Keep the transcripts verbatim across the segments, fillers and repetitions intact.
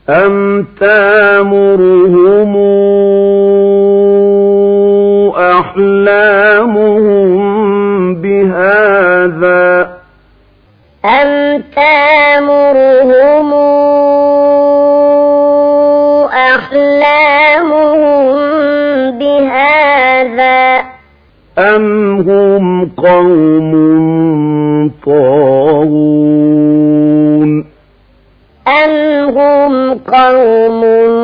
أم تامرهم أحلامهم بهذا أم تامرهم أحلامهم بهذا أم هم قوم طاغون أم هم قوم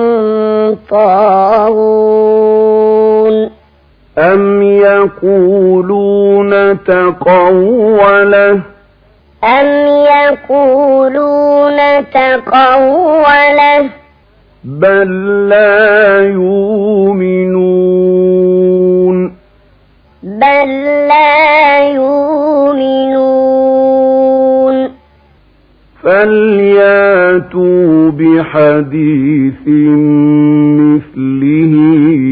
طاغون أم يقولون تقوله أم يقولون تقوله بل لا يؤمنون بل لا يؤمنون فلياتوا بحديث مثله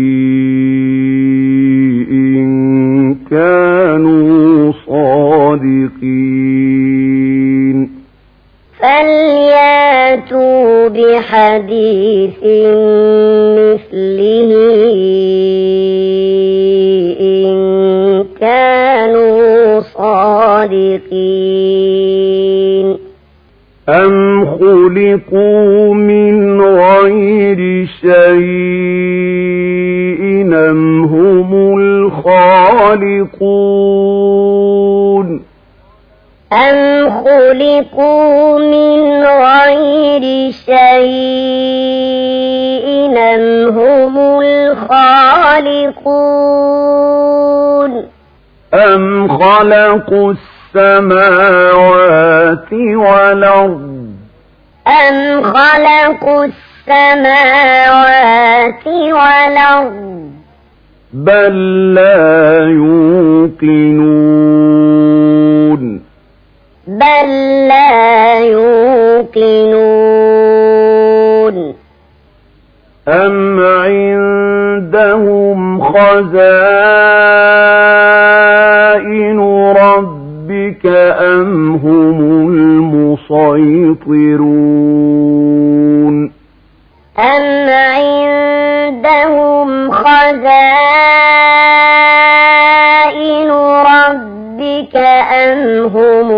إن كانوا صادقين فلياتوا بحديث مثله إن كانوا صادقين أم خلقوا من غير شيء أم هم الخالقون أم خلقوا من غير شيء أم هم الخالقون أم خلقوا السماوات والأرض أم خلقوا السماوات والأرض بل لا يوقنون بل لا يوقنون أم عندهم خزائن ربك أم هم المسيطرون أم عندهم خزائن ربك أم هم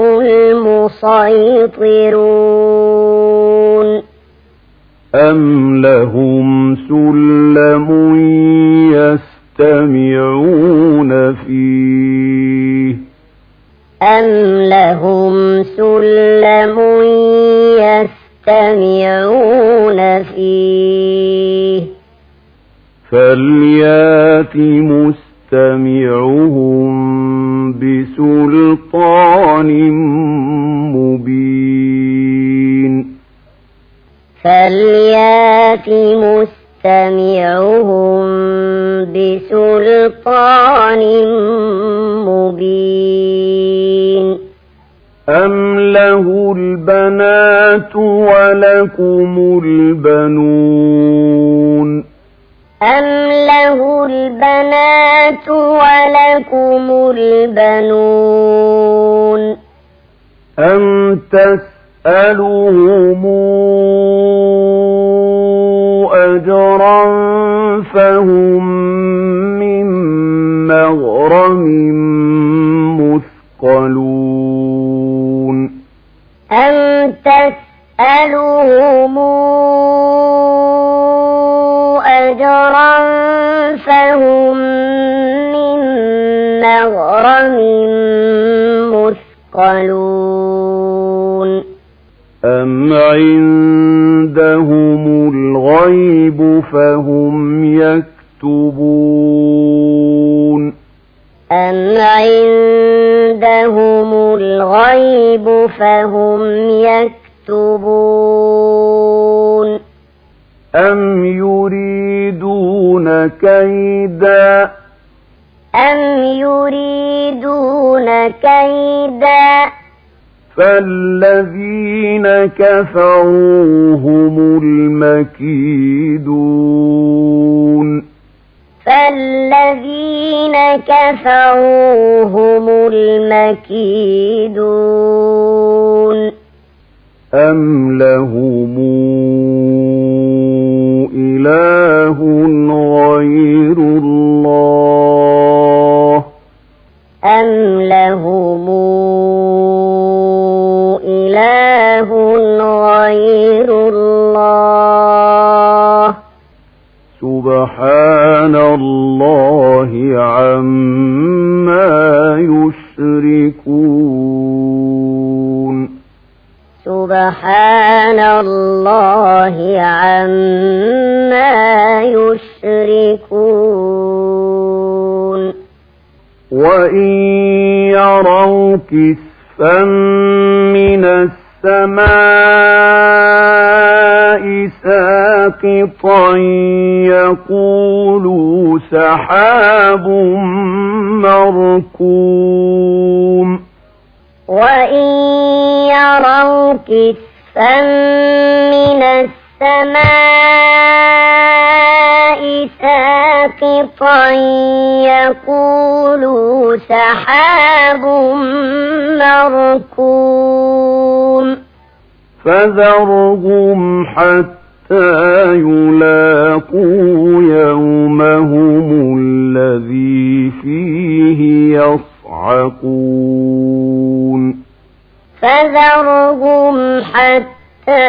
المسيطرون أم لهم سلم يستمعون فيه أم لهم سلم يستمعون فيه فليات مستمعهم بسلطان مبين فليات مستمعهم بسلطان مبين أم له البنات ولكم البنون أم له البنات ولكم البنون أم تسألهم أجرا فهم من مغرم مثقلون أم تسألهم أجرا فهم من مغرم مثقلون أم عندهم الغيب فهم يكتبون أم عندهم الغيب فهم يكتبون أم يريدون كيدا أم يريدون كيدا فالذين كفروا هم المكيدون فالذين كفروا هم المكيدون أم لهم سبحان الله عما يشركون سبحان الله عما يشركون وإن يروا كسفا من السماء ساقطا يقولوا سحاب مركوم وإن يروا كسفا من السماء ساقطا يقولوا سحاب مركوم فذرهم حتى يلاقوا يومهم الذي فيه يصعقون فذرهم حتى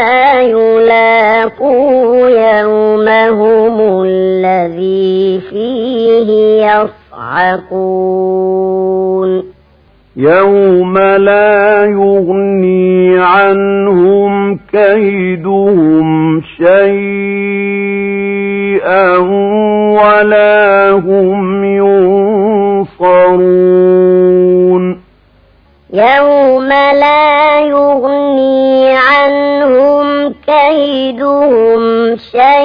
يلاقوا يومهم الذي فيه يصعقون يوم لا يغني عنهم كيدهم شيئا ولا هم ينصرون يوم لا يغني عنهم كيدهم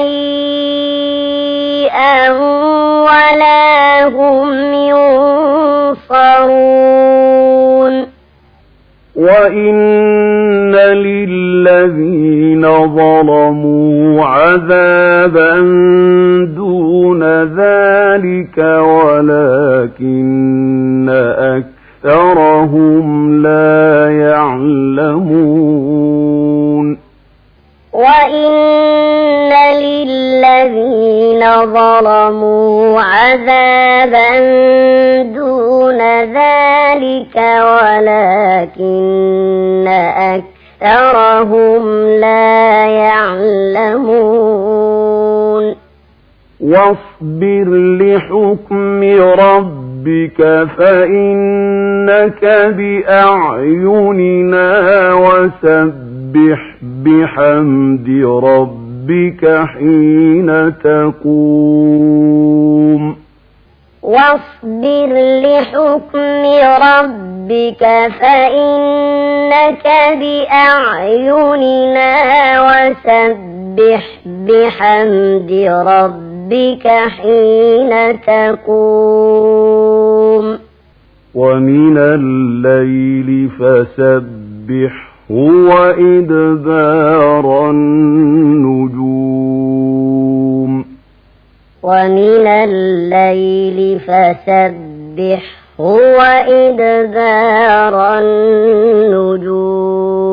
شيئا ولا هم ينصرون وإن للذين ظلموا عذابا دون ذلك ولكن أكثرهم لا يعلمون وإن للذين ظلموا عذابا دون ذلك ولكن أكثرهم لا يعلمون واصبر لحكم ربك فإنك بأعيننا وسبح بحمد ربك حين تقوم واصبر لحكم ربك فإنك بأعيننا وسبح بحمد ربك حين تقوم ومن الليل فسبحه وإدبار النجوم ومن الليل فسبحه وإدبار النجوم